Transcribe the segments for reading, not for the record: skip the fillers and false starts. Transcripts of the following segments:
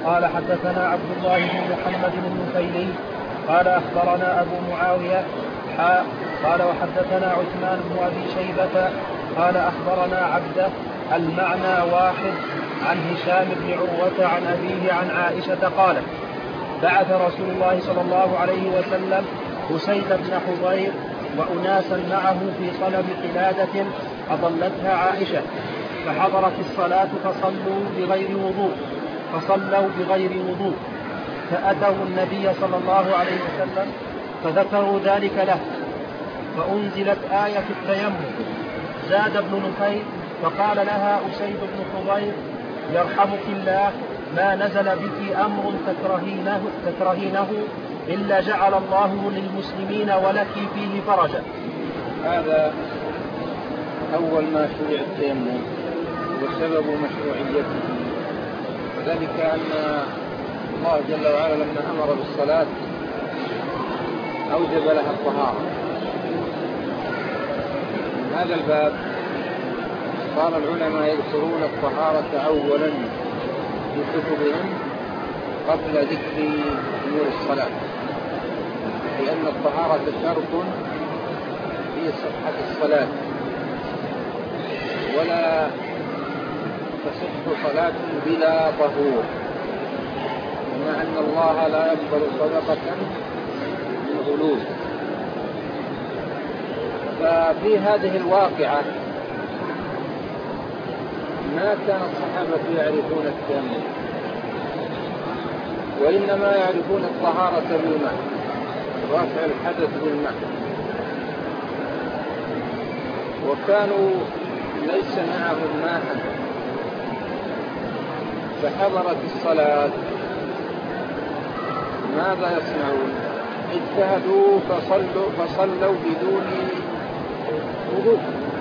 قال حدثنا عبد الله بن محمد النفيلي قال أخبرنا أبو معاوية قال وحدثنا عثمان بن أبي شيبة قال أخبرنا عبده المعنى واحد عن هشام بن عروة عن أبيه عن عائشة قالت بعث رسول الله صلى الله عليه وسلم أسيد بن حضير وأناسا معه في طلب قلادة أضلتها عائشة فحضرت الصلاة فصلوا بغير وضوء فأتوا النبي صلى الله عليه وسلم فذكروا ذلك له فأنزلت آية التيمم. زاد ابن نفيل فقال لها أسيد بن حضير يرحمك الله ما نزل بك أمر تكرهينه إلا جعل الله للمسلمين ولك فيه فرجا. هذا أول ما شرع التيمم وسبب مشروعيته، وذلك أن الله جل وعلا لما أمر بالصلاة أوجب لها الطهارة. من هذا الباب صار العلماء يذكرون الطهارة أولا في كتبهم قبل ذكر أمور الصلاة، لأن الطهارة شرط في صحة الصلاة، ولا تصح صلاة بلا طهور، كما أن الله لا يقبل صدقة من غلول. ففي هذه الواقعة ما كان الصحابة يعرفون التيمم، وإنما يعرفون الطهارة بالماء، رفع الحدث بالماء، وكانوا ليس معهم ماء فحضرت الصلاة ماذا يصنعون؟ اجتهدوا فصلوا بدون وضوء،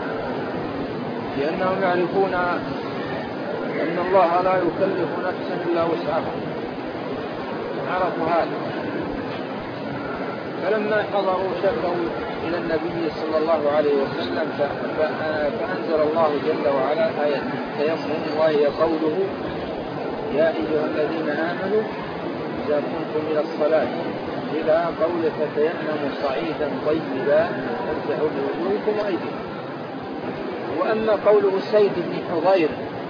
لأنهم يعرفون أن الله لا يكلف نفسا إلا وسعها، عرفوا هذا. فلما حضروا شكوا إلى النبي صلى الله عليه وسلم فأنزل الله جل وعلا آية التيمم، وهي قوله يا أيها الذين آمنوا إذا قمتم إلى الصلاة إلى قول فتيمموا صعيدا طيبا فامسحوا بوجوهكم وأيديكم. وأما قول أسيد بن حضير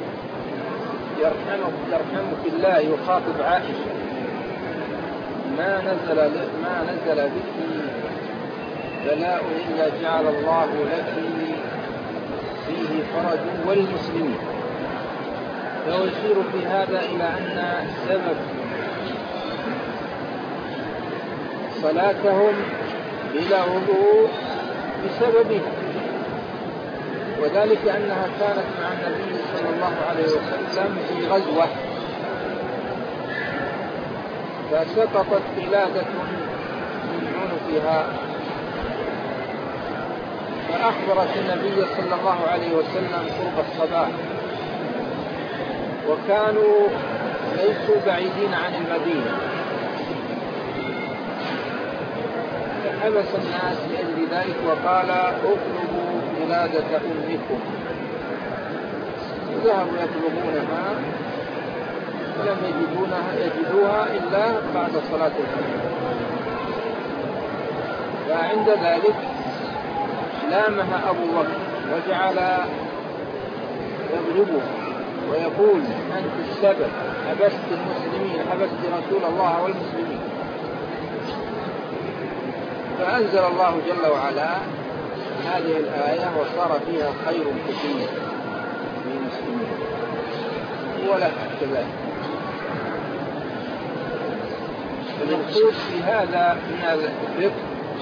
يرحمك الله يخاطب عائشة ما نزل بك بلاء إلا جعل الله لك فيه فرج وللمسلمين، فهو يشير في هذا إلى أن سبب صلاتهم بلا وضوء بسببها، وذلك أنها كانت مع النبي صلى الله عليه وسلم في غزوة فسقطت قلادة من عنقها، فأخبرت النبي صلى الله عليه وسلم قرب الصباح، وكانوا ليسوا بعيدين عن المدينة، فحبس الناس لأجل ذلك وقال اطلبوا قلادة أمكم. ذهبوا يطلبونها فلم يجدوها إلا بعد صلاة الفجر، فعند ذلك لامها أبو بكر وجعل يضربه ويقول أنت السبب، حبست المسلمين، حبست رسول الله والمسلمين. فأنزل الله جل وعلا هذه الآية وصار فيها خير كثير للمسلمين ولا كذلك. المقصود في هذا من الفقه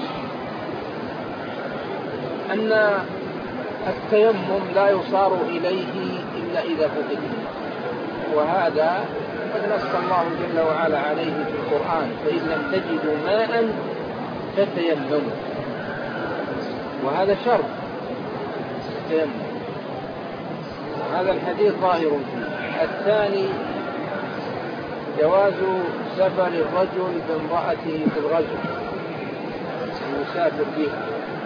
أن التيمم لا يصار إليه إلا إذا فقد، وهذا قد نص الله جل وعلا عليه في القرآن فإن لم تجدوا ماء فتيمموا، وهذا شرط التيمم، هذا الحديث ظاهر فيه. الثاني جواز سفر الرجل بامرأته في الغزو المسافر بها.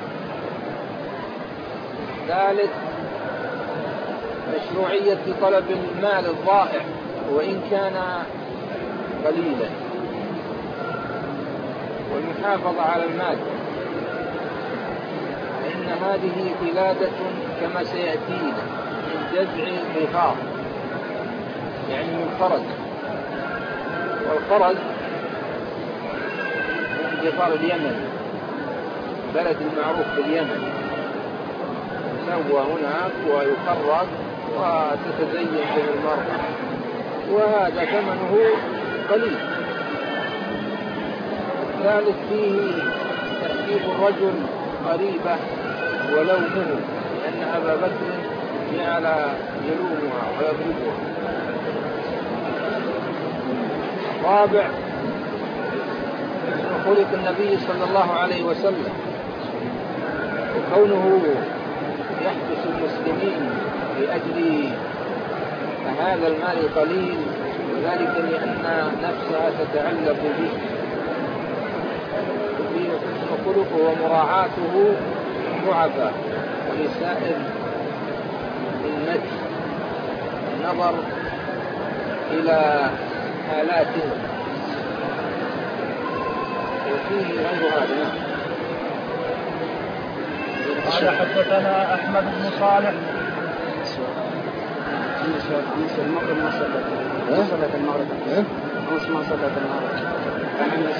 ثالث مشروعية طلب المال الضائع، وإن كان قليلا. والمحافظة على المال، فإن هذه قلادة كما سيأتينا من جذع الظفار، يعني من فرد، والفرد من ظفار اليمن، بلد المعروف باليمن، يسوى هناك ويخرج وتتزين به المرأة، وهذا ثمنه قليل. الثالث فيه تأديب الرجل قريبة ولومه، لأن أبا بكر جعل يلومها ويضربها. رابع خلق النبي صلى الله عليه وسلم، وكونه يحبس المسلمين لأجل هذا المال القليل، وذلك لأن نفسها تتعلق به، وخلقه ومراعاته ضعفاء ولسائر النجس، النظر إلى حالاتهم، وفيه غير هذا. قال حدثنا أحمد بن صالح. المغرب ما صلت المغرب أمس ما صلت المغرب، كان عندي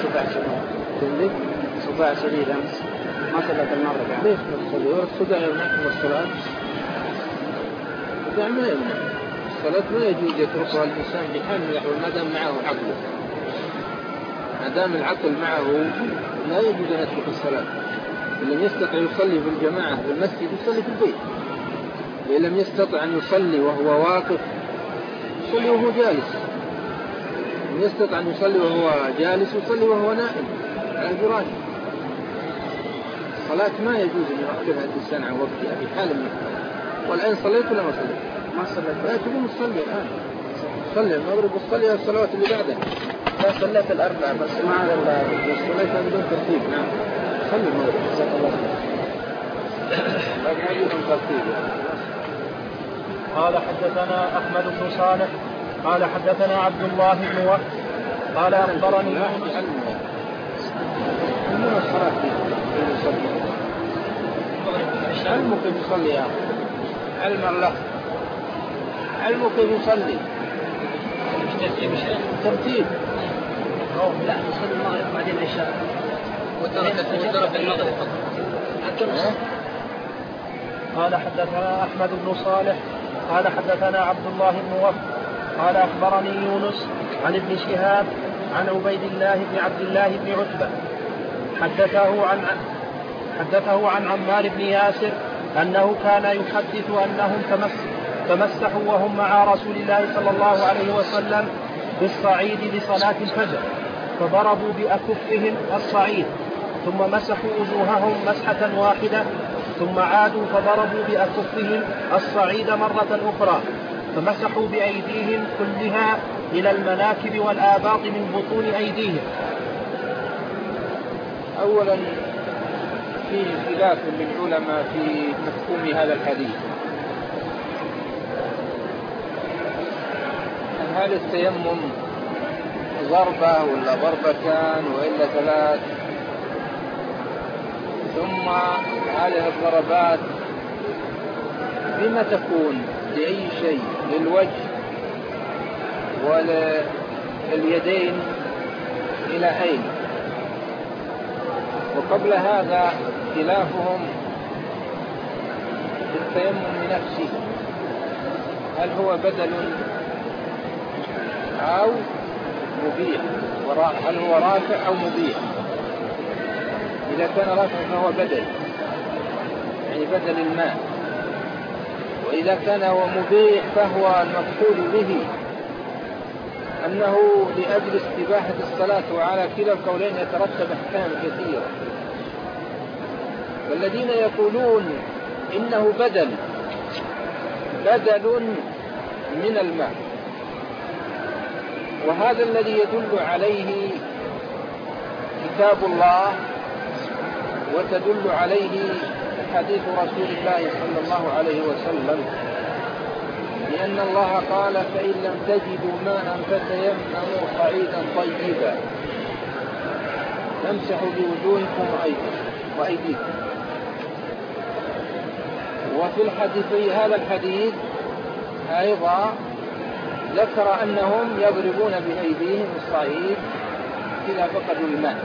صداع شديد أمس ما صلت المغرب. يعني ليش تصلي؟ الصداع يمنعكم الصلاة؟ الصداع ما يمنع الصلاة، ما يجوز يتركها الإنسان بحال من الأحوال ما دام معه عقله. ما دام العقل معه لا يجوز أن يترك الصلاة. إن لم يستطع يصلي في الجماعة في المسجد يصلي في البيت، وإن لم يستطع أن يصلي وهو واقف يصلي وهو جالس، إن يستطع أن يصلي وهو جالس يصلي وهو نائم على الفراش. الصلاة ما يجوز أن يؤخرها الإنسان عن وقتها في حال من الحال. والآن صليت ولا ما صليت؟ ما صلت. لا تقوم تصلي الآن، صلي المغرب وصلي الصلوات اللي بعدها. لا صليت الأربعة بس ما هذا صليتها بدون ترتيب. نعم صلي المغرب جزاك الله خير. بدون ترتيب. قال حدثنا أحمد بن صالح قال حدثنا عبد الله بن وهب قال أخبرني علمه كيف يصلي يا أخي، علم الله، علمه كيف يصلي ترتيب. لا نصلي المغرب بعدين العشاء وترك المغرب فقط. قال حدثنا أحمد بن صالح قال حدثنا عبد الله بن وهب قال أخبرني يونس عن ابن شهاب عن عبيد الله بن عبد الله بن عتبة حدثه عن عمار بن ياسر أنه كان يحدث أنهم تمسحوا وهم مع رسول الله صلى الله عليه وسلم بالصعيد لصلاة الفجر، فضربوا بأكفهم الصعيد ثم مسحوا وجوههم مسحة واحدة، ثم عادوا فضربوا بأكفهم الصعيد مرة أخرى، فمسحوا بأيديهم كلها إلى المناكب والآباط من بطون أيديهم. أولا فيه خلاف للعلماء في مفهوم هذا الحديث. هل التيمم ضربة ولا ضربتان وإلا ثلاث؟ ثم هذه الضربات بما تكون؟ لأي شيء؟ للوجه ولليدين إلى أين؟ وقبل هذا خلافهم في التيمم نفسه، هل هو بدل أو مبيح؟ هل هو رافع أو مبيح؟ إذا كان رافع فهو بدل، يعني بدل الماء. وإذا كان هو مبيح فهو المقصود به أنه لأجل استباحة الصلاة، وعلى كلا القولين يترتب أحكام كثيرة. والذين يقولون إنه بدل من الماء، وهذا الذي يدل عليه كتاب الله وتدل عليه حديث رسول الله صلى الله عليه وسلم، لأن الله قال فإن لم تجدوا ماء فتيمموا صعيدا طيبا فامسحوا بوجوهكم وأيديكم. وفي الحديث هذا الحديث أيضا ذكر أنهم يضربون بأيديهم الصعيد إذا فقدوا الماء.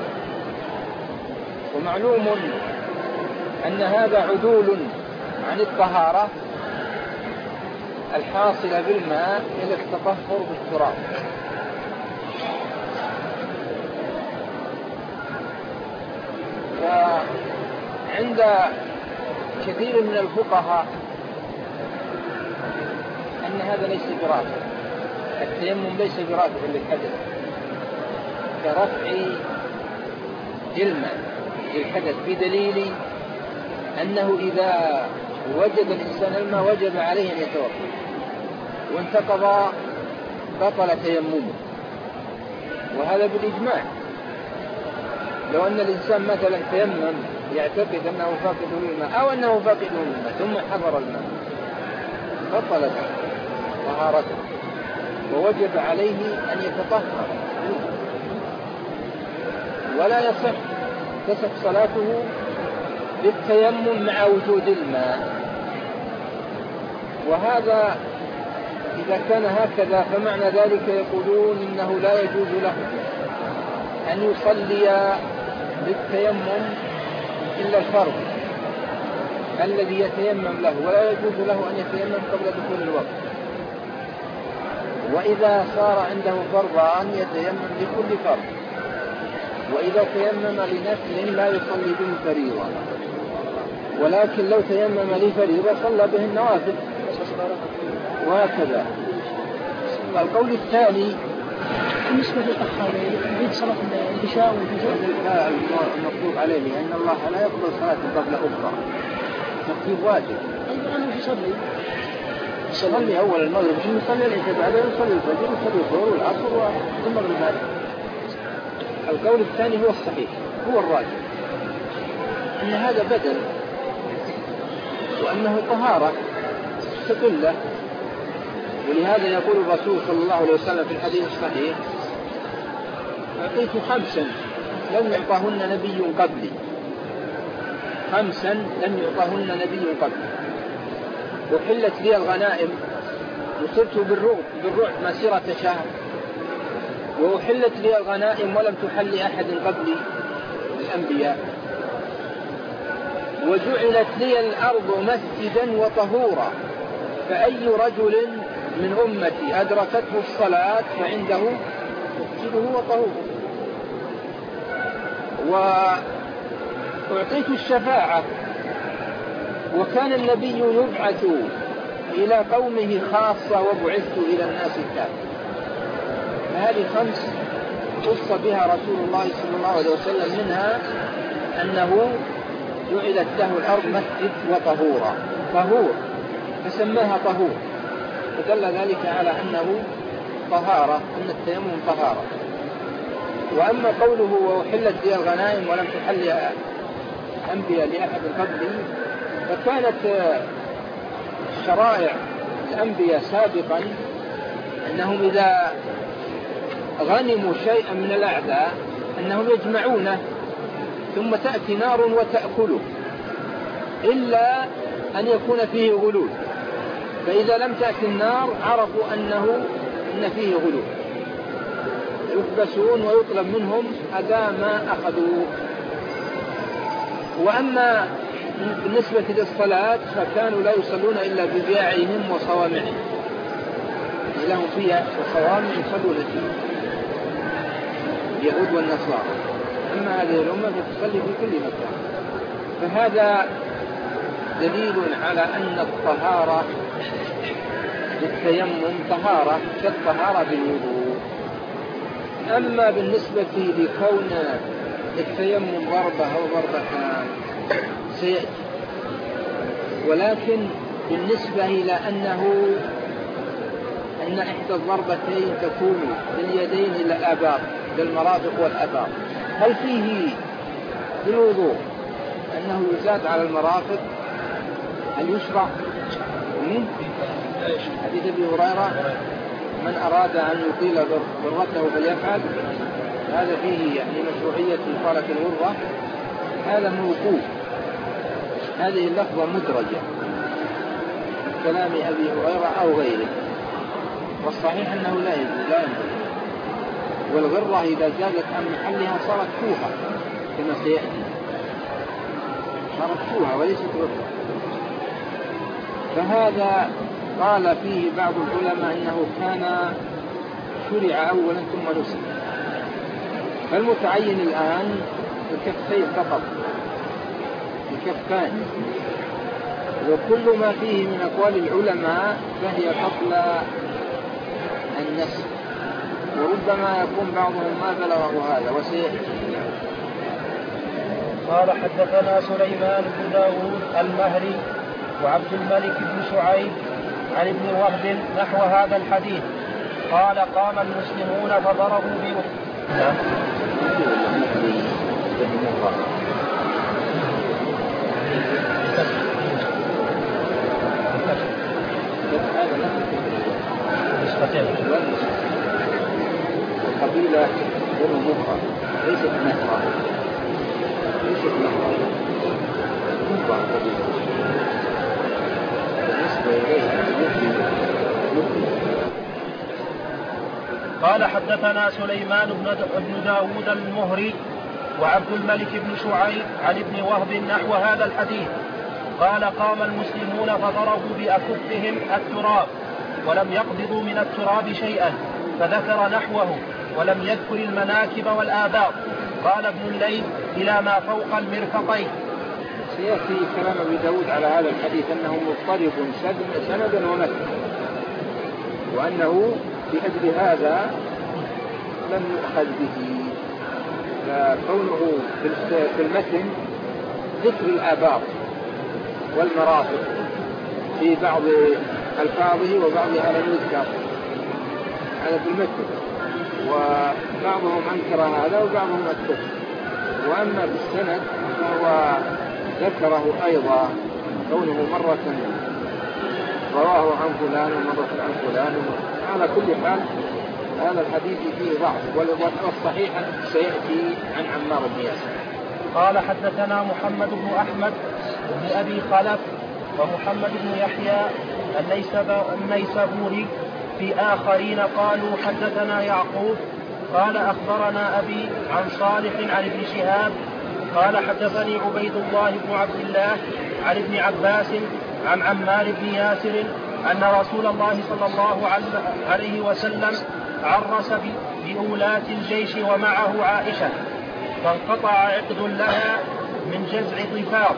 ومعلوم أن هذا عدول عن الطهارة الحاصلة بالماء إلى التطهر بالتراب. فعند كثير من الفقهاء أن هذا ليس برافع، التيمم ليس برافع للحدث كرفع الماء للحدث، بدليل أنه إذا وجد الإنسان الماء وجب عليه أن يتوضأ، وانتقض بطل تيممه، وهذا بالإجماع. لو أن الإنسان مثلا تيمم يعتقد أنه فاقد للماء أو أنه فاقد للماء ثم حضر الماء بطلت طهارته ووجب عليه أن يتطهر، ولا تصح صلاته بالتيمم مع وجود الماء. وهذا إذا كان هكذا فمعنى ذلك يقولون إنه لا يجوز له أن يصلي بالتيمم إلا الفرض الذي يتيمم له، ولا يجوز له أن يتيمم قبل دخول الوقت. وإذا صار عنده فرضان يتيمم لكل فرض، وإذا تيمم لنفل لا يصلي به فريضة، ولكن لو تيمم لفريضة صلى به النوافل، وهكذا. القول الثاني بالنسبة للطهارة يريد صلاة العشاء والفجر المطلوب عليه لأن الله لا يقبل صلاة قبل أخرى، مكتوب واجب. أنا يصلي أول المغرب ثم يصلي العشاء، بعدين يصلي الفجر ويصلي الظهر والعصر والمغرب. هذا القول الثاني هو الصحيح، هو الراجح، أن هذا بدل وأنه طهارة مستقلة. ولهذا يقول الرسول صلى الله عليه وسلم في الحديث الصحيح: أعطيت 5 لم يعطهن نبي قبلي، 5 لم يعطهن نبي قبلي، وحلت لي الغنائم وصرت بالرعب مسيرة شهر، وأحلت لي الغنائم ولم تحل لأحد قبلي الأنبياء، وجعلت لي الأرض مسجدا وطهورا، فأي رجل من أمتي أدركته الصلاة فعنده مسجده وطهوره. وأعطيت الشفاعة، وكان النبي يبعث إلى قومه خاصة وبعثت إلى الناس كافة. فهذه 5 خص بها رسول الله صلى الله عليه وسلم، منها أنه جعلت له الأرض مسجد وطهورا، طهور فسماها طهور، فدل ذلك على أنه طهارة، أن التيمم طهارة. وأما قوله وحلت لي الغنائم ولم تحل أنبياء لأحد قبلي، فكانت شرائع الأنبياء سابقا أنهم إذا غنموا شيئا من الأعداء أنهم يجمعونه ثم تأتي نار وتأكله، إلا أن يكون فيه غلول، فإذا لم تأتي النار عرفوا أن فيه غلول، يحبسون ويطلب منهم أداء ما أخذوا. وأما بالنسبة للصلاة فكانوا لا يصلون إلا ببياعهم وصوامعهم، لهم فيها وصوامع يصلون فيها اليهود والنصارى. أما هذه الأمة فتصلي في كل مكان. فهذا دليل على أن الطهارة بالتيمم طهارة كالطهارة بالوضوء. أما بالنسبة لكون التيمم ضربة أو ضربتان سيأتي، ولكن بالنسبة إلى أن إحدى الضربتين تكون باليدين إلى الآباط، للمرافق والآباط، هل فيه في الوضوء أنه يزاد على المرافق؟ هل يشرع؟ حديث أبي هريرة من أراد أن يطيل غرته فليفعل، هذا فيه يعني مشروعية إطالة الغرة، هذا موقوف. هذه اللفظة مدرجة كلام أبي هريرة أو غيره، والصحيح أنه لا ينبغي. والغرة إذا زادت عن محلها صارت فوحة كما سيأتي، صارت فوحة وليست غرة. فهذا قال فيه بعض العلماء إنه كان شرع أولا ثم نسخ، فالمتعين الآن الكفين فقط، الكفان، وكل ما فيه من أقوال العلماء فهي قبل النسخ، وربما يكون بعضهم ما بلغه هذا وسيأتي. قال حدثنا سليمان بن داود المهري وعبد الملك بن شعيب عن ابن وهب نحو هذا الحديث قال قام المسلمون فضربوا القبيلة بنو مخرى ليست نهرة، ليست نهرة، مخرى قبيلة بالنسبة إليها. قال حدثنا سليمان بن داود المهري وعبد الملك بن شعيب عن ابن وهب نحو هذا الحديث قال قام المسلمون فضربوا بأكفهم التراب ولم يقبضوا من التراب شيئا، فذكر نحوه ولم يذكر المناكب والآباط. قال ابن الليث إلى ما فوق المرفقين. سيأتي كلام أبي داود على هذا الحديث أنه مضطرب سندا ومتنا، وأنه بأجل هذا لم يؤخذ به، فكونه في المتن ذكر الآباط والمرافق في بعض ألفاظه وبعضها لم يذكر، هذا في المتن، وبعضهم أنكر هذا وبعضهم أثبت. وأما بالسند فهو ذكره أيضا، كونه مرة رواه عن فلان ومرة عن فلان. على كل حال هذا الحديث فيه ضعف، والصحيح سيأتي عن عمار بن ياسر. قال حدثنا محمد بن أحمد بن أبي خلف ومحمد بن يحيى النيسابوري في آخرين قالوا حدثنا يعقوب قال أخبرنا أبي عن صالح عن ابن شهاب قال حدثني عبيد الله بن عبد الله عن ابن عباس عن عمار بن ياسر أن رسول الله صلى الله عليه وسلم عرس بأولاة الجيش ومعه عائشة، فانقطع عقد لها من جزع ضفاف،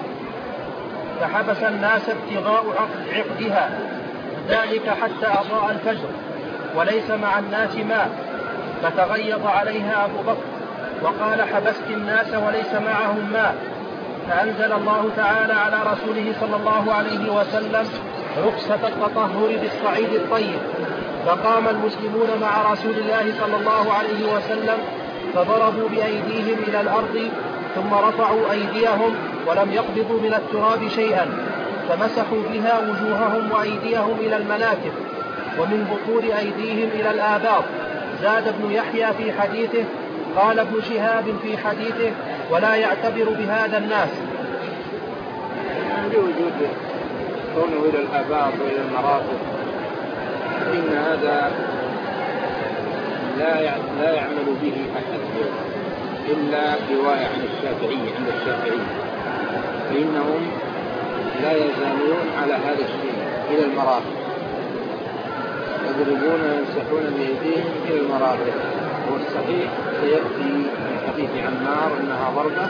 فحبس الناس ابتغاء عقدها، ذلك حتى أضاء الفجر وليس مع الناس ماء، فتغيظ عليها أبو بكر وقال حبست الناس وليس معهم ماء، فأنزل الله تعالى على رسوله صلى الله عليه وسلم رخصة التطهر بالصعيد الطيب، فقام المسلمون مع رسول الله صلى الله عليه وسلم فضربوا بأيديهم إلى الأرض ثم رفعوا أيديهم ولم يقبضوا من التراب شيئا، فمسحوا بها وجوههم وأيديهم إلى المناكب ومن بطون أيديهم إلى الآباط. زاد ابن يحيى في حديثه قال ابن شهاب في حديثه ولا يعتبر بهذا الناس. لوجود كونه إلى الآباط وإلى المرافق، إن هذا لا يعمل به أحد إلا رواية عن الشافعي، عند الشافعي، فإنهم لا يزالون على هذا الشيء إلى المرافق، يضربون ويمسحون بأيديهم إلى المرافق. والصحيح سيأتي من حديث عمار أنها ضربة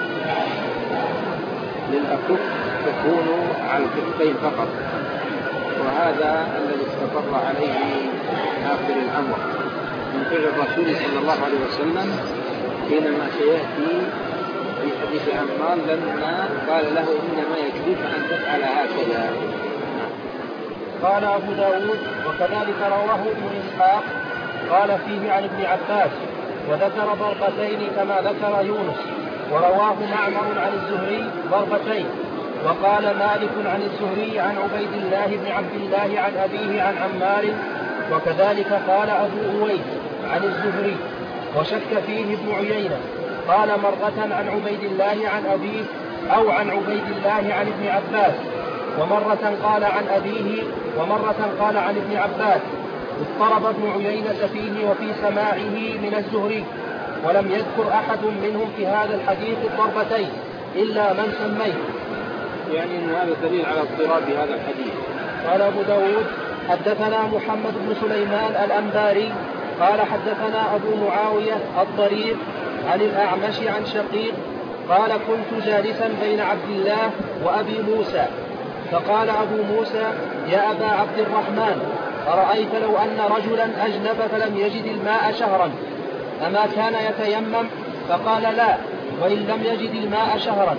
للأكف تكون على الكفين فقط، وهذا الذي استقر عليه آخر الأمر من فعل الرسول صلى الله عليه وسلم، حينما سيأتي في حديث عمار لما قال له إنما يكفيك أن تفعل هكذا. قال أبو داود وكذلك رواه ابن إسحاق قال فيه عن ابن عباس وذكر ضربتين كما ذكر يونس، ورواه معمر عن الزهري ضربتين، وقال مالك عن الزهري عن عبيد الله بن عبد الله عن أبيه عن عمار، وكذلك قال أبو أويس عن الزهري، وشك فيه ابن عيينة. قال مرة عن عبيد الله عن أبيه أو عن عبيد الله عن ابن عباس، ومرة قال عن أبيه، ومرة قال عن ابن عباس. اضطرب ابن عيينة فيه وفي سماعه من الزهري، ولم يذكر أحد منهم في هذا الحديث الضربتين إلا من سميت. يعني أن هذا دليل على اضطراب هذا الحديث. قال أبو داود حدثنا محمد بن سليمان الأنباري قال حدثنا أبو معاوية الضرير عن الأعمش عن شقيق قال كنت جالسا بين عبد الله وأبي موسى، فقال أبو موسى يا أبا عبد الرحمن، أرأيت لو أن رجلا أجنب فلم يجد الماء شهرا أما كان يتيمم؟ فقال لا، وإن لم يجد الماء شهرا.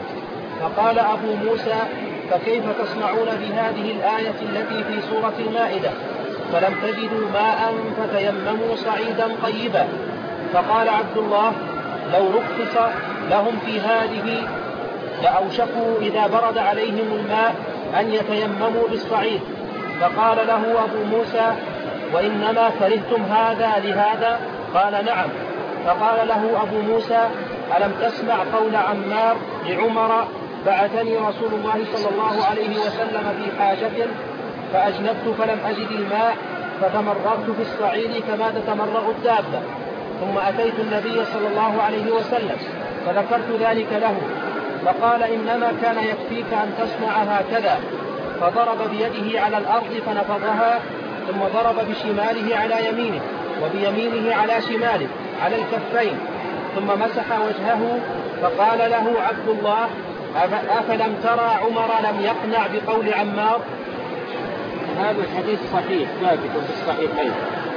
فقال أبو موسى فكيف تصنعون بهذه الآية التي في سورة المائدة فلم تجدوا ماء فتيمموا صعيدا طيبا؟ فقال عبد الله لو رخص لهم في هذه لأوشكوا إذا برد عليهم الماء أن يتيمموا بالصعيد. فقال له أبو موسى وإنما كرهتم هذا لهذا؟ قال نعم. فقال له أبو موسى ألم تسمع قول عمار لعمر بعثني رسول الله صلى الله عليه وسلم في حاجة فأجنبت فلم أجد الماء فتمرغت في الصعيد كما تتمرغ الدابة، ثم أتيت النبي صلى الله عليه وسلم فذكرت ذلك له، فقال إنما كان يكفيك أن تصنع هكذا، فضرب بيده على الأرض فنفضها، ثم ضرب بشماله على يمينه وبيمينه على شماله على الكفين، ثم مسح وجهه. فقال له عبد الله أفلم ترى عمر لم يقنع بقول عمار؟ هذا الحديث صحيح ثابت في الصحيحين،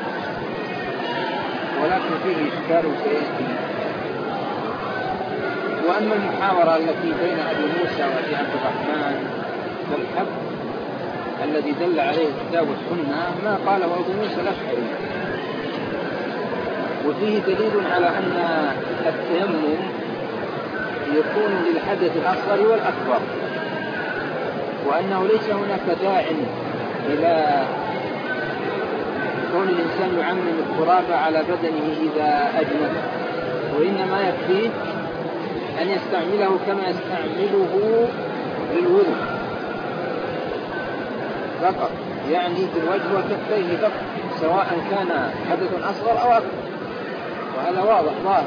ولكن فيه إشكال سيأتي. وأما المحاورة التي بين أبي موسى وأبي عبد الرحمن فالحق الذي دل عليه الكتاب والسنة ما قاله أبو موسى الأشعري، وفيه دليل على أن التيمم يكون للحدث الأصغر والأكبر، وأنه ليس هناك داع إلى كون الإنسان يعمم التراب على بدنه إذا أجنب، وإنما يكفيه أن يستعمله كما يستعمله للوضوء فقط، يعني بالوجه وكفيه فقط، سواء كان حدث أصغر أو أكبر، وهذا واضح ظاهر.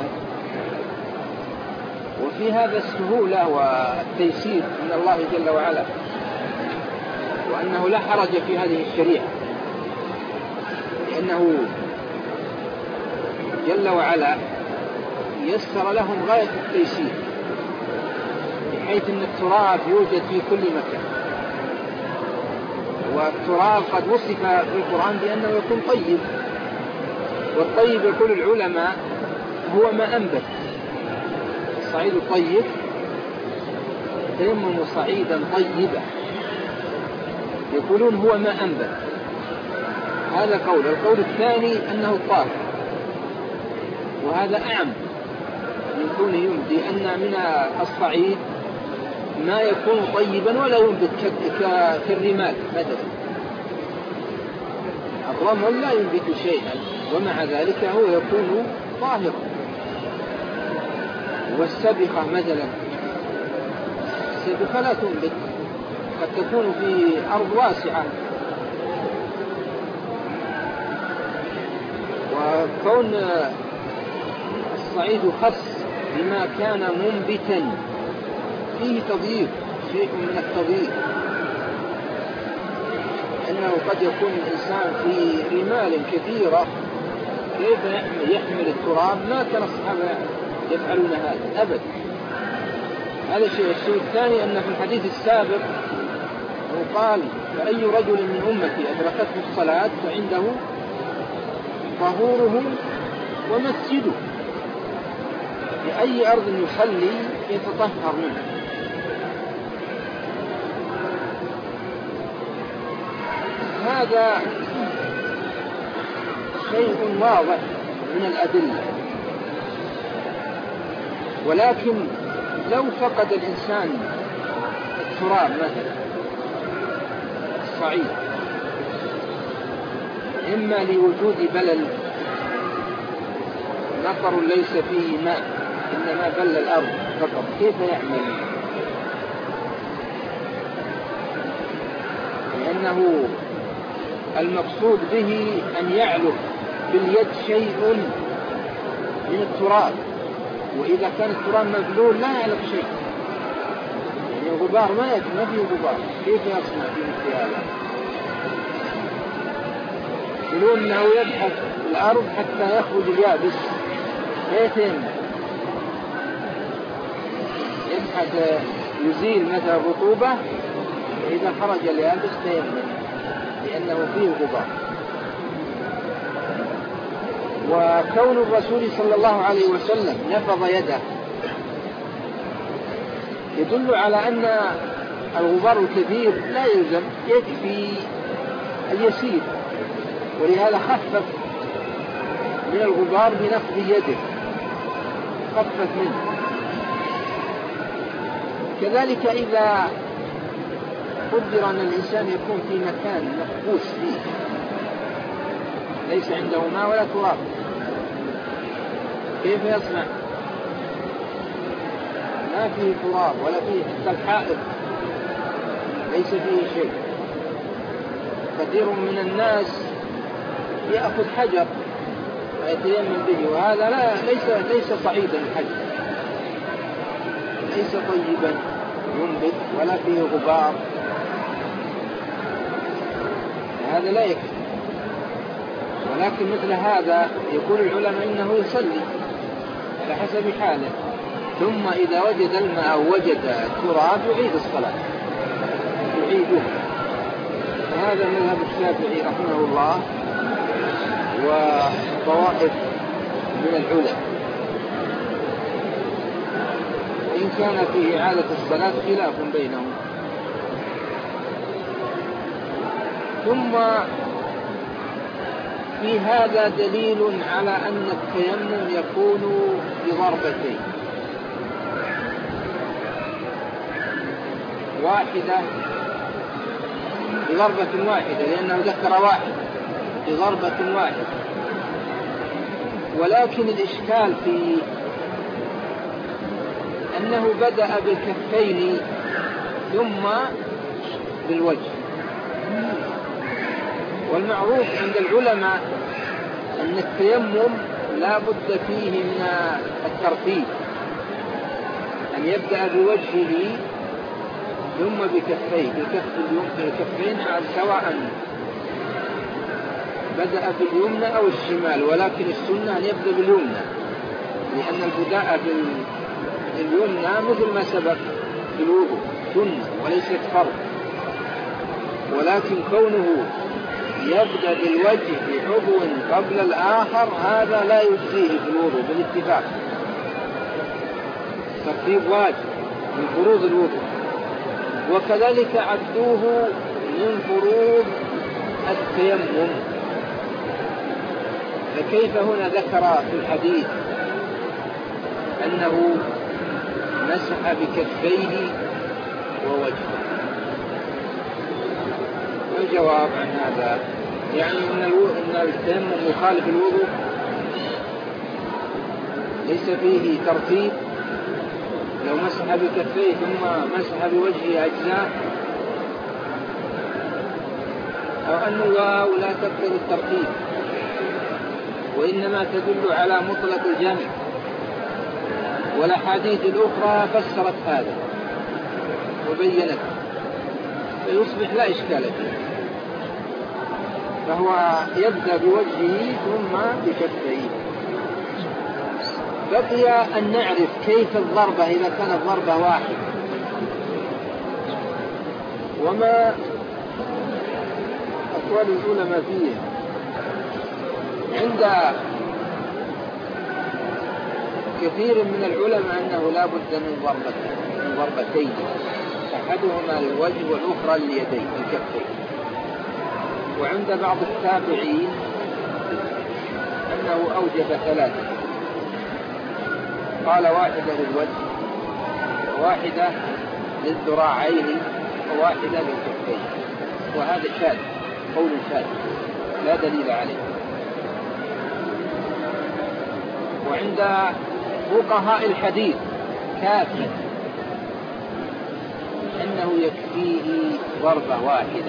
وفي هذا السهولة والتيسير من الله جل وعلا، وأنه لا حرج في هذه الشريعة، لأنه جل وعلا يسر لهم غاية التيسير، بحيث أن التراب يوجد في كل مكان، والتراب قد وصف في القرآن بأنه يكون طيب، والطيب يقول العلماء هو ما أنبت. الصعيد الطيب تيمم صعيدا طيبا، يقولون هو ما أنبت. هذا قول. القول الثاني أنه الطاهر، وهذا أعم من كونه ينبت، أن من الصعيد ما يكون طيبا ولا ينبت كالرمال مثلا. الرمل لا ينبت شيئا ومع ذلك هو يكون طاهرا. والسبخة مثلا، السبخة لا تنبت، قد تكون في أرض واسعة. وكون الصعيد خص بما كان منبتا فيه تضييق، شيء من التضييق، أنه قد يكون الإنسان في رمال كثيرة، كيف يحمل التراب؟ ما كان الصحابة يفعلون هذا أبدا. هذا الشيء. الشيء الثاني أن في الحديث السابق قال فأي رجل من أمتي أدركته الصلاة فعنده طهوره ومسجده، بأي أرض يصلي يتطهر منه. هذا شيء واضح من الأدلة، ولكن لو فقد الإنسان التراب مثلا الصعيد، إما لوجود بلل، نقر ليس فيه ماء إنما بل الأرض فقط، كيف يعمل؟ لأنه المقصود به أن يعلق باليد شيء من التراب، وإذا كان التراب مبلول لا يعلق شيء، يعني غبار ما فيه غبار، كيف يصنع في مثل هذا؟ يقولون أنه يبحث الأرض حتى يخرج اليابس، كيف يبحث يزيل مثلا الرطوبة، وإذا خرج اليابس تيمم لأنه فيه غبار. وكون الرسول صلى الله عليه وسلم نفض يده يدل على أن الغبار الكثير لا يلزم، يكفي اليسير، ولهذا خفف من الغبار بنفض يده، خفف منه. كذلك إذا قدر أن الإنسان يكون في مكان محبوس فيه ليس عنده ماء ولا تراب، كيف يصنع؟ ما فيه تراب ولا فيه، حتى الحائط ليس فيه شيء. كثير من الناس يأخذ حجر ويتيمم به، وهذا ليس صعيدا الحجر، ليس طيبا ينبت ولا فيه غبار، هذا لا يكفي. ولكن مثل هذا يقول العلماء إنه يصلي على حسب حاله، ثم إذا وجد الماء أو وجد التراب يعيد الصلاة، يعيده. هذا مذهب الشافعي رحمه الله وطوائف من العلماء، وإن كان في إعادة الصلاة خلاف بينهم. ثم في هذا دليل على أن التيمم يكون بضربتين، واحدة بضربة واحدة، لأنه ذكر واحد بضربة واحدة. ولكن الإشكال في أنه بدأ بالكفين ثم بالوجه، والمعروف عند العلماء أن التيمم لا بد فيه من الترتيب، أن يبدأ بوجهه ثم بكفيه، الكفين سواء بدأ باليمنى أو الشمال، ولكن السنة أن يبدأ باليمنى، لأن البداء باليمنى مثل ما سبق بالوضوء سنة وليست فرض. ولكن كونه يبدأ بالوجه بعضو قبل الآخر هذا لا يجزيه في الوضوء بالاتفاق، ترتيب واجب من فروض الوضوء، وكذلك عدوه من فروض التيمم. فكيف هنا ذكر في الحديث أنه مسح بكفيه ووجهه؟ الجواب عن هذا يعني أن التيمم يخالف الوضوء، ليس فيه ترتيب، لو مسح بكفيه ثم مسح بوجهه أجزاء، أو أن الواو لا تقتضي الترتيب وإنما تدل على مطلق الجمع، والأحاديث الأخرى فسرت هذا وبينت، فيصبح لا إشكال فيه. فهو يبدأ بوجهه ثم بكفيه. بقي أن نعرف كيف الضربة إذا كانت ضربة واحدة، وما أقوال العلماء فيها. عند كثير من العلماء أنه لا بد من ضربتين، أحدهما الوجه والأخرى اليدين الكفين. وعند بعض التابعين أنه أوجب ثلاثة، قال واحدة للوجه وواحدة للذراعين وواحدة للكفين، وهذا شاذ، قول شاذ لا دليل عليه. وعند فقهاء الحديث كافي أنه يكفيه ضربة واحدة،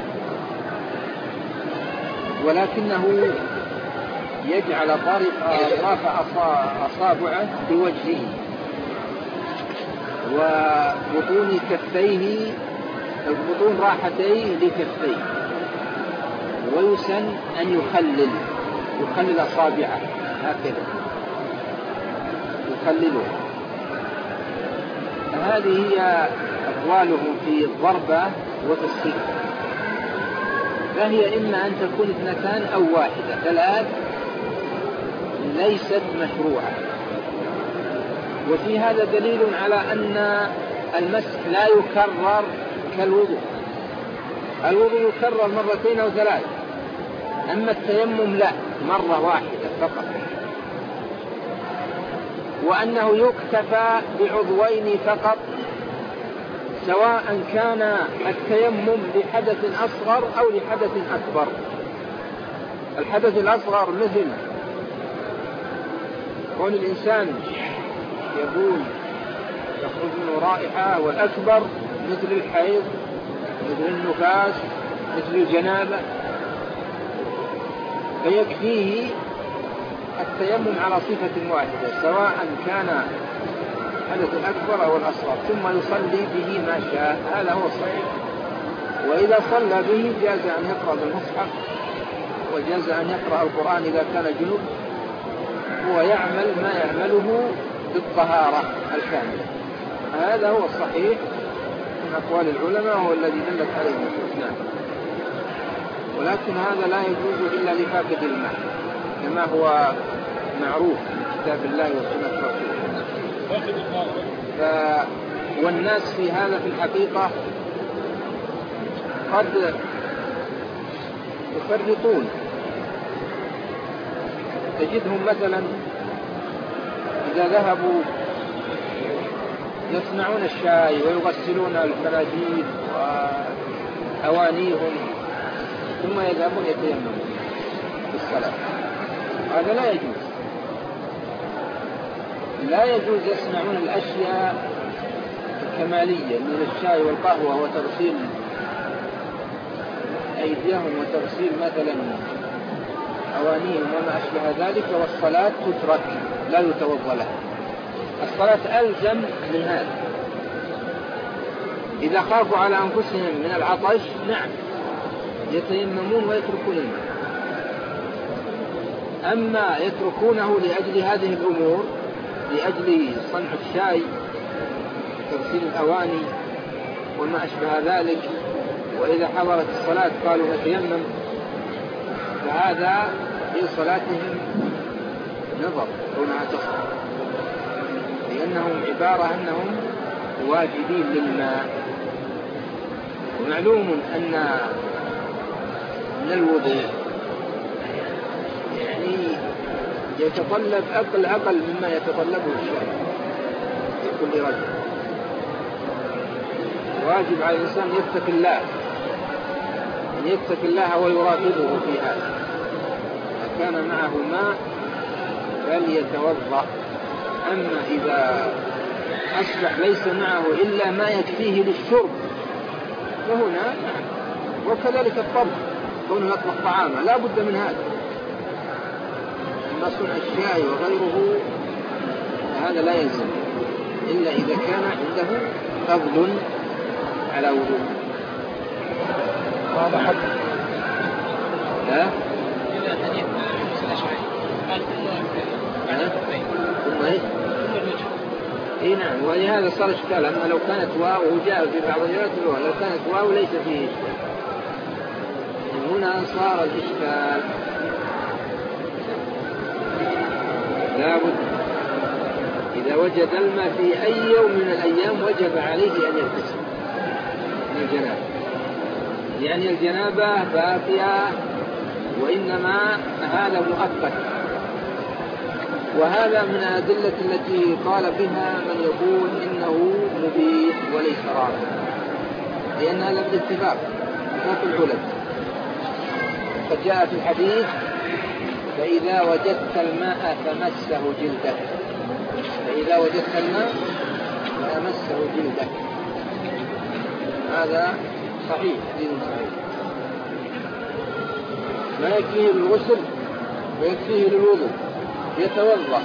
ولكنه يجعل أطراف أصابعه بوجهه وبطون كفيه، بطون راحتيه لكفيه، ويسن أن يخلل أصابعه هكذا، يخلله. هذه هي أقواله في الضربة وتسخين، فهي إما أن تكون 2 أو 1، 3 ليست مشروعة. وفي هذا دليل على أن المسح لا يكرر كالوضوء. الوضوء يكرر 2 أو 3، أما التيمم لا، مرة واحدة فقط. وأنه يكتفى بعضوين فقط، سواء كان التيمم لحدث أصغر أو لحدث أكبر. الحدث الأصغر مثل كون الإنسان يقول يخرج منه رائحة، والأكبر مثل الحيض، مثل النفاس، مثل الجنابة، فيكفيه التيمم على صفة واحدة سواء كان حدث الأكبر أو الأصغر، ثم يصلي به ما شاء. هذا هو الصحيح. وإذا صلى به جاز أن يقرأ بالمصحف، وجاز أن يقرأ القرآن إذا كان جنوب، ويعمل ما يعمله بالطهارة الكاملة. هذا هو الصحيح من أقوال العلماء، هو الذي دلت عليه النصوص. ولكن هذا لا يجوز إلا لفاقد الماء، كما هو معروف في كتاب الله وسنة رسوله. والناس في هذا في الحقيقة قد يفرطون. تجدهم مثلا إذا ذهبوا يصنعون الشاي ويغسلون المناديل وأوانيهم، ثم يذهبون يتيممون في الصلاة. هذا لا يجوز. لا يجوز يصنعون الأشياء الكمالية من الشاي والقهوة وتغسيل أيديهم وتغسيل مثلا أوانيهم وما أشبه ذلك، والصلاة تترك لا يتوضأ لها. الصلاة ألزم من هذا. إذا خافوا على أنفسهم من العطش نعم يتيممون ويتركون الماء، أما يتركونه لأجل هذه الأمور، لأجل صنع الشاي، تغسيل الأواني وما أشبه ذلك، وإذا حضرت الصلاة قالوا نتيمم، فهذا في صلاتهم نظر كونها تصح، لأنهم عبارة أنهم واجبين للماء. ومعلوم أن الوضوء يعني يتطلب أقل مما يتطلبه الشرع لكل رجل. واجب على الإنسان يتقي الله، أن يتقي الله ويراقبه في هذا. إذا كان معه ماء فليتوضأ. أما إذا أصبح ليس معه إلا ما يكفيه للشرب فهنا نعم. وكذلك الطبخ، كونه يطبخ طعاما لا بد من هذا. أما صنع الشاي وغيره هذا لا يلزم إلا إذا كان عنده فضل على وضوء. هذا حد لا اي نعم. ولهذا صار اشكال. اما لو كانت واو وجاء في بعض الروايات لو كانت واو ليس فيه اشكال. هنا صار الاشكال. لابد اذا وجد الماء في اي يوم من الايام وجب عليه ان يغتسل من الجنابه، يعني الجنابه باقيه، وانما هذا مؤقت. وهذا من الأدلة التي قال بها من يقول إنه مبيح وليس رافع. لأن هذا بالاتفاق العلماء. قد جاء في الحديث فإذا وجدت الماء فمسه جلدك، فإذا وجدت الماء فمسه جلدك. هذا صحيح، حديث صحيح. ما يكفيه للغسل ويكفيه للوضوء، يتوضأ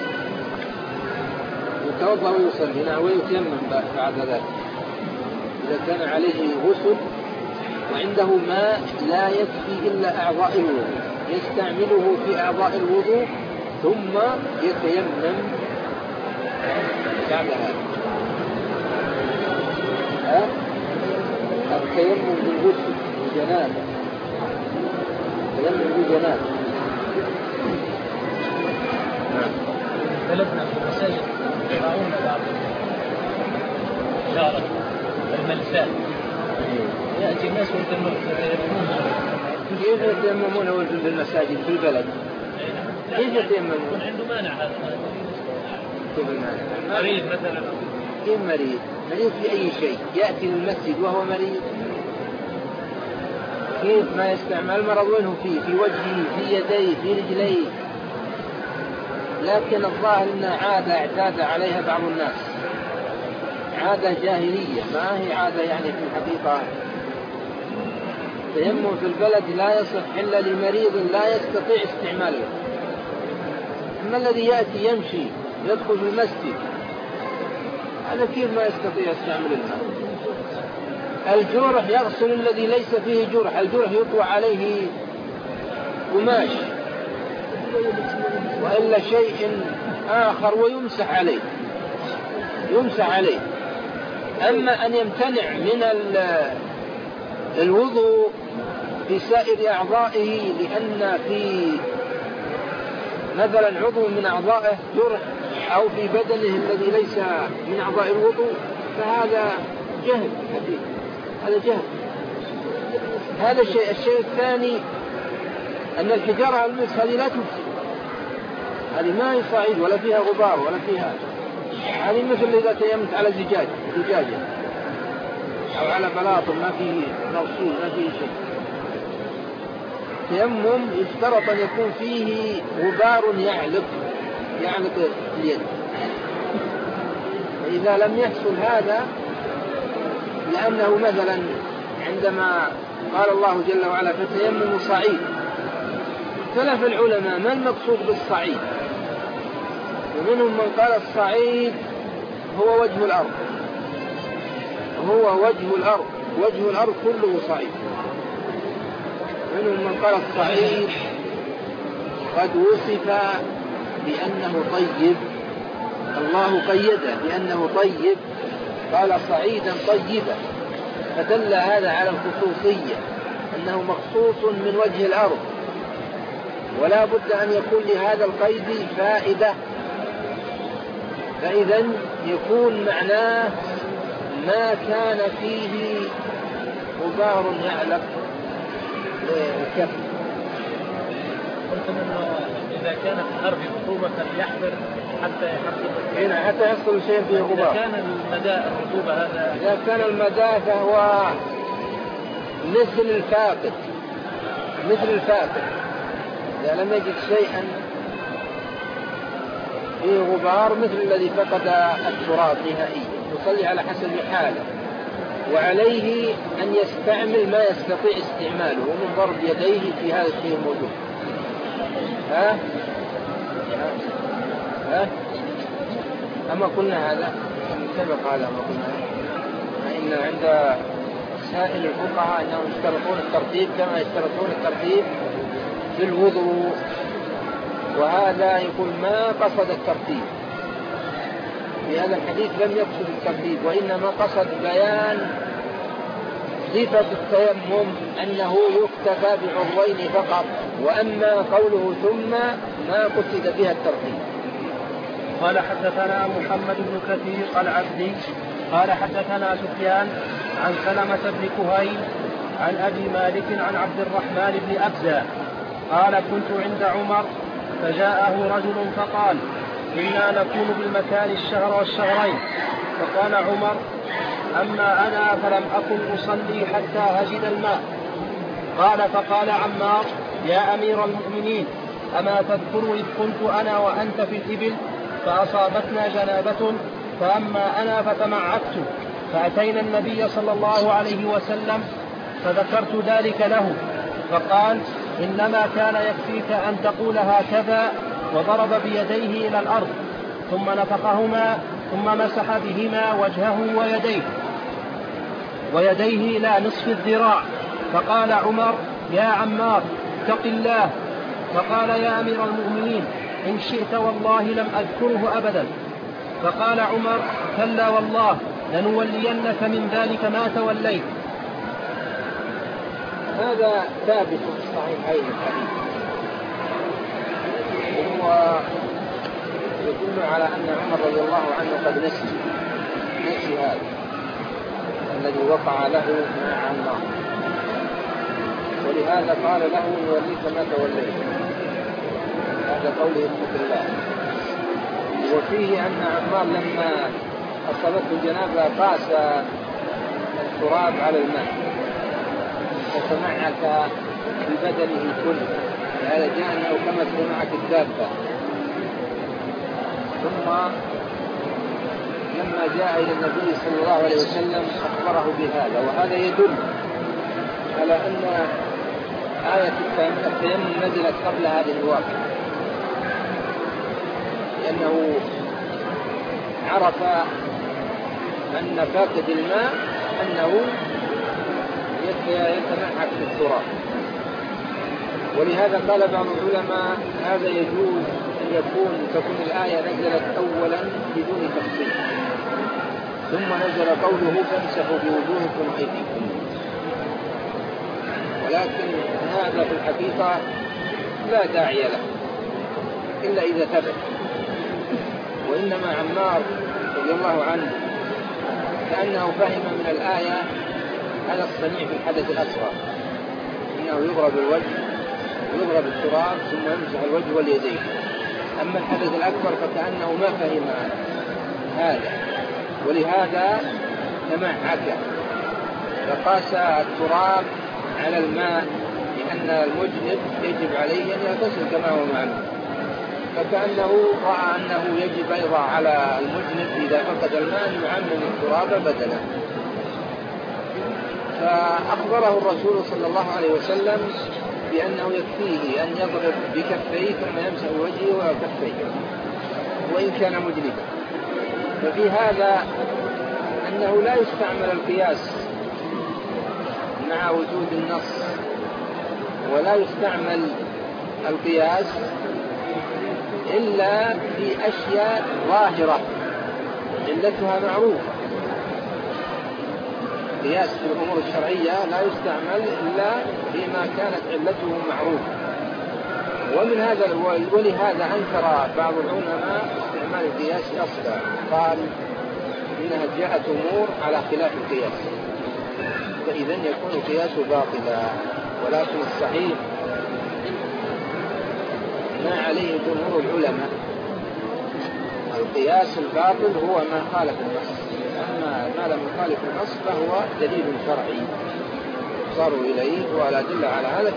ويصلي ويتيمم بعد ذلك إذا كان عليه غسل وعنده ماء لا يكفي إلا أعضاء الوضوء، يستعمله في أعضاء الوضوء ثم يتيمم بعد هذا. التيمم بالغسل والجنابة، التيمم بالجنابة. ثلاثنا في المساجد يقرؤون بعض إشارة الملسات، يأتي الناس ويتيممون. كيف يتيممون ويجون للمساجد في البلد؟ كيف يتيممون؟ يكون عنده مانع هذا. كيف المانع؟ مريض مثلا. كيف مريض؟ مريض في أي شيء، يأتي للمسجد وهو مريض. كيف ما يستعمل المرض وينه فيه؟ في وجهه، في يديه، في رجليه. لكن الظاهر أنها عادة اعتاد عليها بعض الناس، عادة جاهلية، ما هي عادة يعني في الحقيقة. التيمم في البلد لا يصح إلا لمريض لا يستطيع استعماله. أما الذي يأتي يمشي يدخل في المسجد هذا كيف ما يستطيع استعمال الماء؟ الجرح يغسل الذي ليس فيه جرح، الجرح يطوى عليه قماش وإلا شيء آخر ويمسح عليه، يمسح عليه. أما أن يمتنع من الوضوء في سائر أعضائه لأن في مثلا عضو من أعضائه جرح أو في بدنه الذي ليس من أعضاء الوضوء، فهذا جهل حديث، هذا جهل. هذا الشيء الثاني أن الحجارة المس هذه لا تفسد، هذه ما هي صعيد ولا فيها غبار ولا فيها، هذه مثل إذا تيمت على زجاجة أو على بلاط ما فيه موصول ما فيه شيء. تيمم يفترض أن يكون فيه غبار يعلق اليد، إذا لم يحصل هذا لأنه مثلا عندما قال الله جل وعلا فتيمموا صعيد، اختلف العلماء ما المقصود بالصعيد، ومنهم من قال الصعيد هو وجه الأرض، وجه الأرض كله صعيد. منهم من قال الصعيد قد وصف بأنه طيب، الله قيده بأنه طيب، قال صعيدا طيبا، فدل هذا على الخصوصية أنه مخصوص من وجه الأرض، ولا بد أن يكون لهذا القيد فائدة، فإذا يكون معناه ما كان فيه غبار يعلق الكف. قلت أنه إذا كانت الأرض رطوبة يحفر حتى يحصل شيء فيه غبار. إذا كان المدى الرطوبة هذا، إذا كان المدى فهو مثل الفاقد، إذا لم يجد شيئا فيه غبار مثل الذي فقد التراب نهائيا، يصلي على حسب حاله، وعليه أن يستعمل ما يستطيع استعماله ومن ضرب يديه في هذا الشيء الموجود. أما قلنا هذا سبق، هذا ما قلنا إن عند سائل الفقهاء أنهم يشترطون الترتيب كما يشترطون الترتيب في الوضوء، وهذا يقول ما قصد الترتيب في هذا الحديث، لم يقصد الترتيب وإنما قصد بيان صفة التيمم أنه يكتفى بعضوين فقط، وأما قوله ثم ما قصد بها الترتيب. قال حدثنا محمد بن كثير العبدي قال حدثنا سفيان عن سلمة بن كهيل عن أبي مالك عن عبد الرحمن بن أبزة قال كنت عند عمر فجاءه رجل فقال إنا نكون بالمكان الشهر والشهرين، فقال عمر أما أنا فلم أكن أصلي حتى هجد الماء. قال فقال عمار يا أمير المؤمنين أما تذكر إذ كنت أنا وأنت في الإبل فأصابتنا جنابة فأما أنا فتمعكت فأتينا النبي صلى الله عليه وسلم فذكرت ذلك له فقال إنما كان يكفيك أن تقول هكذا وضرب بيديه إلى الأرض ثم نفخهما ثم مسح بهما وجهه ويديه إلى نصف الذراع. فقال عمر يا عمار اتق الله. فقال يا أمير المؤمنين إن شئت والله لم أذكره أبدا. فقال عمر كلا والله لنولينك من ذلك ما توليت. هذا ثابت في الصحيحين الحديث، وهو يدل على أن عمر رضي الله عنه قد نسي هذا الذي وقع له مع عمار، ولهذا قال له نوليك ما توليت. هذا قوله اتق الله. وفيه أن عمار لما أصابته الجنابة قاس التراب على الماء فتمعك ببدنه كله، هذا جاء أنه كما تمعك الدابة. ثم لما جاء إلى النبي صلى الله عليه وسلم أخبره بهذا، وهذا يدل على أن آية التيمم نزلت قبل هذه الواقعة، لأنه عرف أن فاقد الماء أنه يتمعك في التراب. ولهذا قال بعض العلماء هذا يجوز أن تكون الآية نزلت أولا بدون تفصيل، ثم نزل قوله فامسحوا بوجوهكم وأيديكم. ولكن هذا في الحقيقة لا داعي له إلا إذا ثبت. وإنما عمار رضي الله عنه كأنه فهم من الآية هذا الصنيع في الحدث الأصغر، إنه يضرب الوجه ويضرب التراب ثم يمسح الوجه واليدين. أما الحدث الأكبر فكأنه ما فهم هذا، ولهذا تمعك فقاس التراب على الماء، لأن المجنب يجب عليه أن يغتسل كما هو معلوم، فكأنه رأى أنه يجب أيضا على المجنب إذا فقد الماء أن يعمم التراب بدلا. فأخبره الرسول صلى الله عليه وسلم بأنه يكفيه أن يضرب بكفيه ثم يمسح وجهه وكفيه وإن كان مجنبا. ففي هذا أنه لا يستعمل القياس مع وجود النص، ولا يستعمل القياس إلا في أشياء ظاهرة علتها معروفة. قياس في الأمور الشرعية لا يستعمل إلا فيما كانت علته معروفة. ولهذا أنكر بعض العلماء استعمال القياس أصلا، قال إنها جاءت أمور على خلاف القياس، فإذا يكون القياس باطلا. ولكن الصحيح ما عليه جمهور العلماء، القياس الباطل هو ما خالف النص، أما ما لم يخالف النص فهو دليل شرعي صاروا إليه، ولا دل على هذا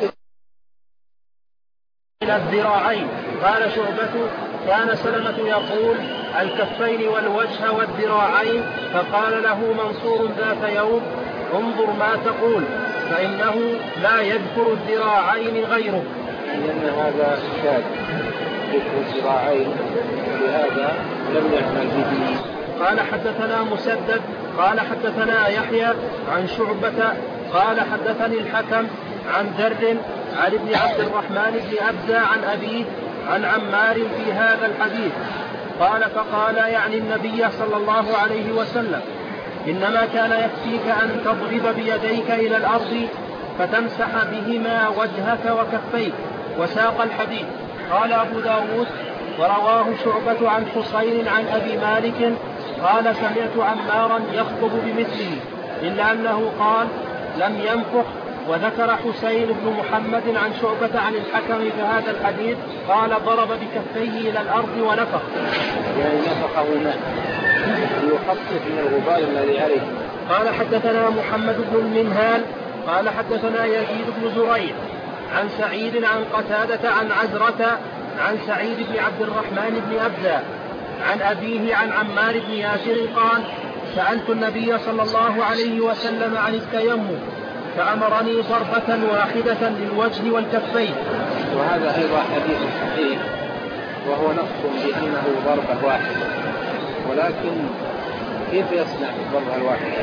إلى الذراعين. قال شعبة كان سلمة يقول الكفين والوجه والذراعين، فقال له منصور ذات يوم انظر ما تقول فإنه لا يذكر الذراعين غيره. لأن هذا شاذ ذكر الذراعين، ولهذا لم يعمل به. قال حدثنا مسدد قال حدثنا يحيى عن شعبة قال حدثني الحكم عن ذر عن ابن عبد الرحمن بن أبزة عن أبيه عن عمار في هذا الحديث. قال فقال يعني النبي صلى الله عليه وسلم إنما كان يكفيك أن تضرب بيديك إلى الأرض فتمسح بهما وجهك وكفيك. وساق الحديث. قال أبو داود ورواه شعبة عن حسين عن أبي مالك قال سمعت عمارا يخطب بمثله إلا أنه قال لم ينفخ. وذكر حسين بن محمد عن شعبة عن الحكم في هذا الحديث قال ضرب بكفيه إلى الأرض ونفخ، يعني نفخه ماء ليخفف من الغبار الذي عليه. قال حدثنا محمد بن المنهال قال حدثنا يزيد بن زريع عن سعيد عن قتادة عن عزرة عن سعيد بن عبد الرحمن بن أبزة عن أبيه عن عمار بن ياسر قال سألت النبي صلى الله عليه وسلم عن التيمم فأمرني ضربة واحدة للوجه والكفين. وهذا أيضا حديث صحيح وهو نص بأنه ضربة واحدة، ولكن كيف يصنع الضربة الواحدة؟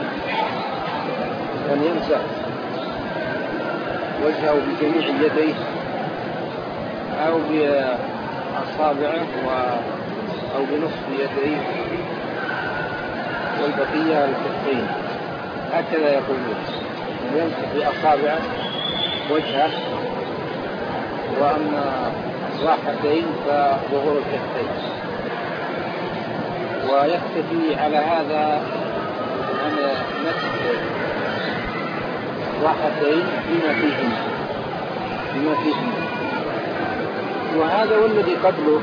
أن يمسح وجهه بجميع يديه أو بأصابعه أو بنصف يديه والبقية الكفين، هكذا يقولون. يمسح بأصابعه وجهه، وأما الراحتين فظهور الكفين، ويكتفي على هذا أن مسح راحتين بما فيهما. وهذا والذي قبله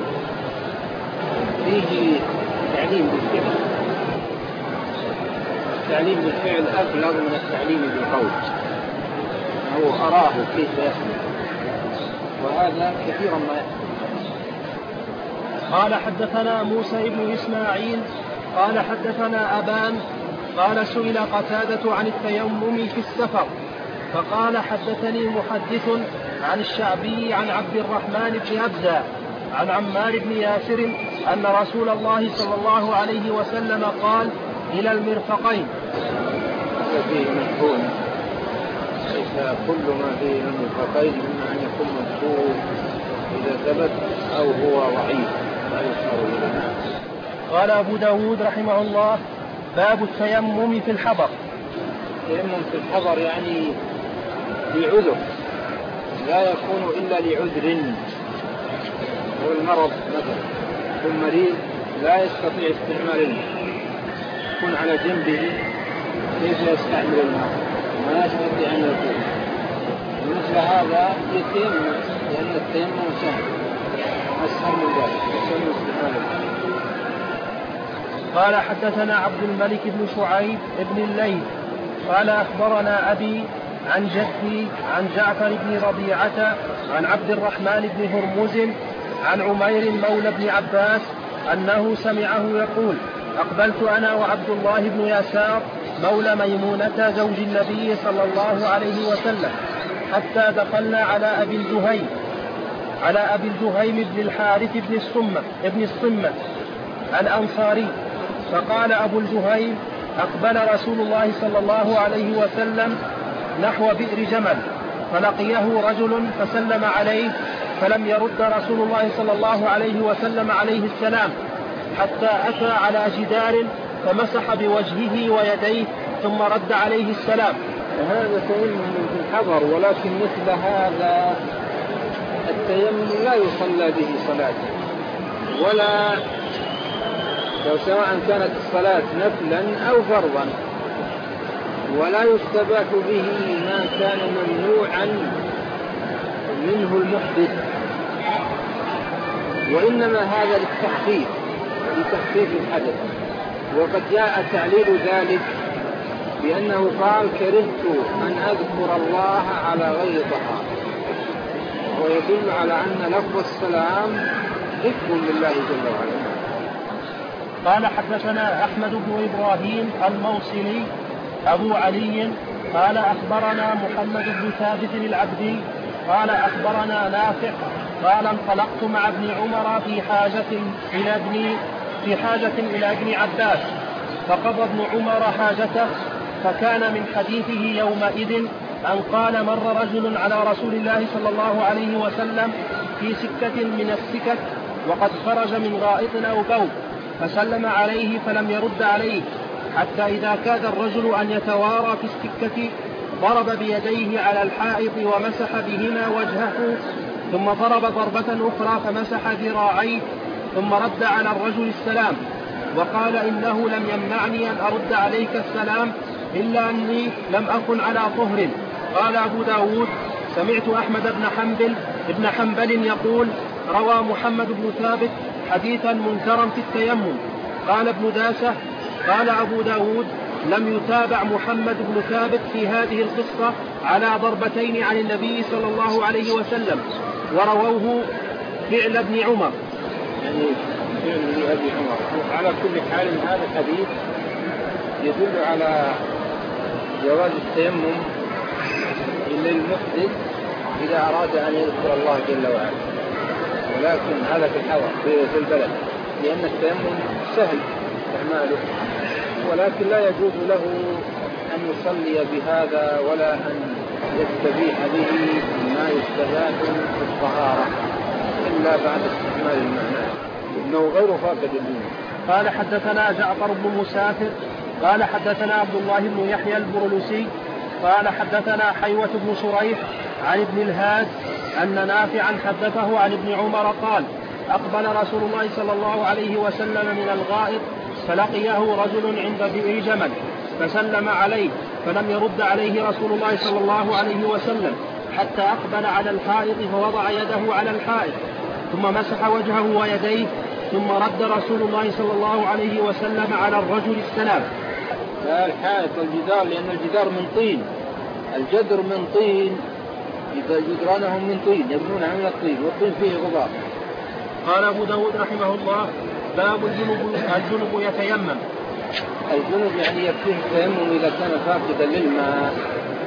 فيه تعليم بالفعل. التعليم بالفعل أبلغ من التعليم بالقول، هو أراه كيف يصنع، وهذا كثيرا ما يحصل. قال حدثنا موسى بن إسماعيل قال حدثنا أبان قال سئل قتادة عن التيمم في السفر فقال حدثني محدث عن الشعبي عن عبد الرحمن بن أبزة عن عمار بن ياسر أن رسول الله صلى الله عليه وسلم قال إلى المرفقين. هذا فيه مجهول، ليس كل ما فيه المرفقين إما أن يكون مجهول إذا ثبت أو هو ضعيف لا يشعر به. قال أبو داود رحمه الله باب التيمم في الحضر. التيمم في الحضر يعني لعذر، لا يكون إلا لعذر، والمرض مثلا يكون مريض لا يستطيع استعمال الماء، يكون على جنبه كيف يستعمل الماء ما يستطيع أن يكون مثل هذا يتيمم، لأن التيمم سهل أسهل من ذلك، أسهل من استعمال الماء. قال حدثنا عبد الملك بن شعيب بن الليث قال أخبرنا أبي عن جدي عن جعفر بن ربيعة عن عبد الرحمن بن هرمز عن عمير مولى بن عباس أنه سمعه يقول أقبلت أنا وعبد الله بن يسار مولى ميمونة زوج النبي صلى الله عليه وسلم حتى دخلنا على أبي الجهيم بن الحارث بن الصمة الأنصاري، فقال أبو الجهيم أقبل رسول الله صلى الله عليه وسلم نحو بئر جمل فلقيه رجل فسلم عليه فلم يرد رسول الله صلى الله عليه وسلم عليه السلام حتى أتى على جدار فمسح بوجهه ويديه ثم رد عليه السلام. وهذا تيمم في الحضر، ولكن مثل هذا التيمم لا يصلى به صلاة، ولا سواء كانت الصلاة نفلا أو فرضا، ولا يستباح به ما كان ممنوعا منه المحدث، وإنما هذا لتخفيف الحدث. وقد جاء تعليل ذلك بأنه قال كرهت أن أذكر الله على غير طهارة، ويدل على أن لفظ السلام حفظ لله جل وعلا. قال حدثنا أحمد بن إبراهيم الموصلي أبو علي قال أخبرنا محمد بن ثابت العبدي قال أخبرنا نافع قال انطلقت مع ابن عمر في حاجة إلى ابن عباس فقضى ابن عمر حاجته، فكان من حديثه يومئذ أن قال مر رجل على رسول الله صلى الله عليه وسلم في سكة من السكك وقد خرج من غائط أو بول فسلم عليه فلم يرد عليه، حتى إذا كاد الرجل أن يتوارى في السكة ضرب بيديه على الحائط ومسح بهما وجهه، ثم ضرب ضربة أخرى فمسح ذراعيه، ثم رد على الرجل السلام وقال إنه لم يمنعني أن أرد عليك السلام إلا أني لم أكن على طهر. قال أبو داود سمعت أحمد بن حنبل يقول روى محمد بن ثابت حديثا منكرا في التيمم. قال ابن داسة قال أبو داود لم يتابع محمد بن ثابت في هذه القصة على ضربتين عن النبي صلى الله عليه وسلم، ورووه فعل ابن عمر. يعني فعل أبي عمر. على كل حال هذا الحديث يدل على جواز التيمم للمحدث إذا أراد أن يذكر الله جل وعلا، ولكن هذا في الحضر في البلد، لأن التيمم سهل استعماله، ولكن لا يجوز له أن يصلي بهذا ولا أن يستبيح به ما يستفاد في الطهارة إلا بعد استعمال المعنى، إنه غير فاقد الدين. قال حدثنا جعفر بن مسافر قال حدثنا عبد الله بن يحيى البرلسي قال حدثنا حيوة بن شريح عن ابن الهاد أن نافعا حدثه عن ابن عمر قال أقبل رسول الله صلى الله عليه وسلم من الغائط فلقيه رجل عند بئر جمل فسلم عليه فلم يرد عليه رسول الله صلى الله عليه وسلم حتى أقبل على الحائط فوضع يده على الحائط ثم مسح وجهه ويديه ثم رد رسول الله صلى الله عليه وسلم على الرجل السلام. لا الحائط الجدار، لأن الجدار من طين، الجدر من طين، جدرانهم من طين يبنونها من الطين، والطين فيه غبار. قال أبو داود رحمه الله باب الجنب يتيمم. الجنب يعني يكفيه التيمم إذا كان فاقدا للماء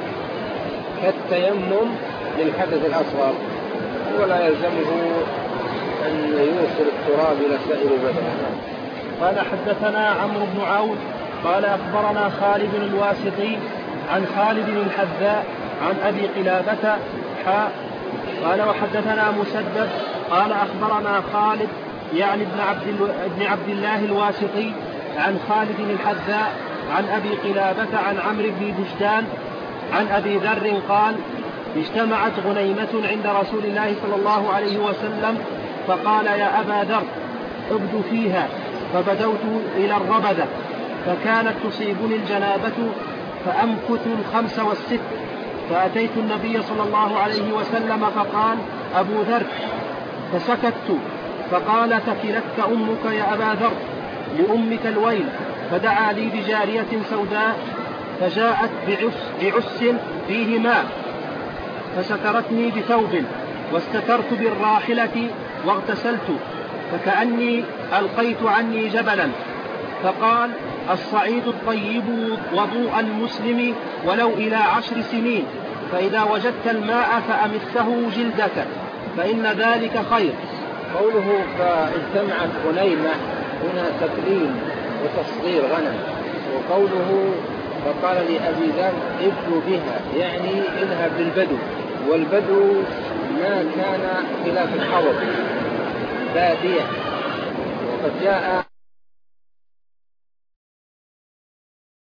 كالتيمم للحدث الأصغر، ولا يلزمه أن يوصل التراب إلى سائر بدنه. قال حدثنا عمرو بن عون قال أخبرنا خالد الواسطي عن خالد الحذاء عن أبي قلابة قال وحدثنا مسدد قال أخبرنا خالد يعني ابن عبد الله الواسطي عن خالد الحذاء عن أبي قلابة عن عمرو بن بجدان عن أبي ذر قال اجتمعت غنيمة عند رسول الله صلى الله عليه وسلم فقال يا أبا ذر ابد فيها، فبدوت إلى الربذة فكانت تصيبني الجنابة فأمكث 5 و6 فأتيت النبي صلى الله عليه وسلم فقال أبو ذر، فسكت فقال ثكلتك أمك يا أبا ذر، لأمك الويل، فدعا لي بجارية سوداء فجاءت بعس فيه ماء فسترتني بثوب واستترت بالراحلة واغتسلت فكأني ألقيت عني جبلا، فقال الصعيد الطيب وضوء المسلم ولو إلى 10 سنين، فإذا وجدت الماء فأمسه جلدك فإن ذلك خير. قوله فاجتمعت غنيمة هنا تكليم وتصغير غنم، وقوله فقال لأبي ذر ابدو بها يعني اذهب للبدو، والبدو ما كان خلاف الحضر بادية، وقد جاء